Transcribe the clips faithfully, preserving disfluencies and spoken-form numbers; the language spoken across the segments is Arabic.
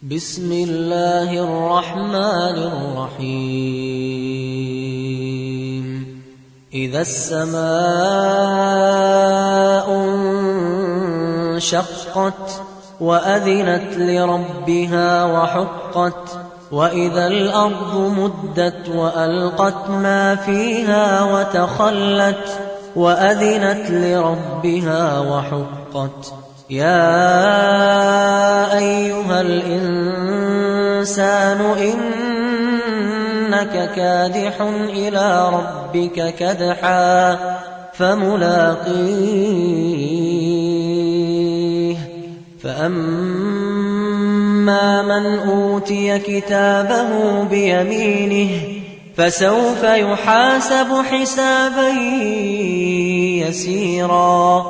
بسم الله الرحمن الرحيم إذا السماء انشقت وأذنت لربها وحقت وإذا الأرض مدت وألقت ما فيها وتخلت وأذنت لربها وحقت يا أيها الإنسان إنك كادح إلى ربك كدحا فملاقيه فأما من أوتي كتابه بيمينه فسوف يحاسب حسابا يسيرا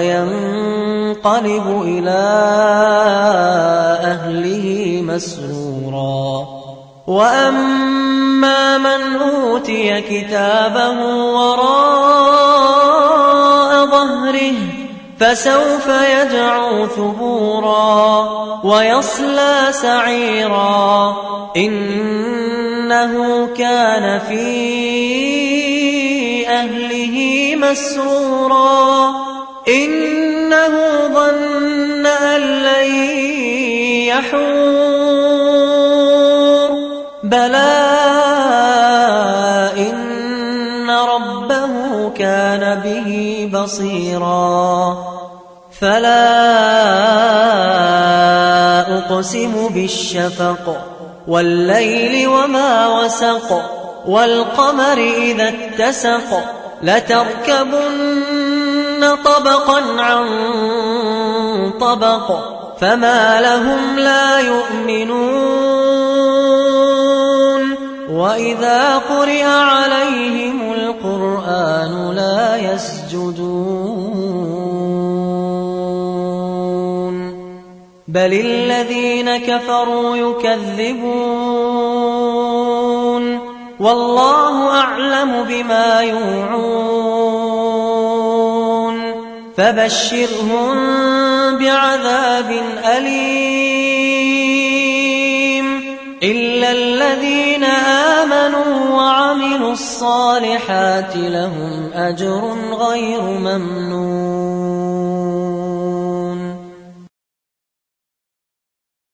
وينقلب إلى أهله مسرورا وأما من أوتي كتابه وراء ظهره فسوف يدعو ثبورا ويصلى سعيرا إنه كان في أهله مسرورا إنه ظن أن لن يحور بلى إن ربه كان به بصيرا فلا أقسم بالشفق والليل وما وسق والقمر إذا اتسق لتركبن طبقا عن طبق فما لهم لا يؤمنون وإذا قرئ عليهم القرآن لا يسجدون بل الذين كفروا يكذبون والله أعلم بما يوعون فبشرهم بعذاب أليم إلا الذين آمنوا وعملوا الصالحات لهم أجر غير ممنون.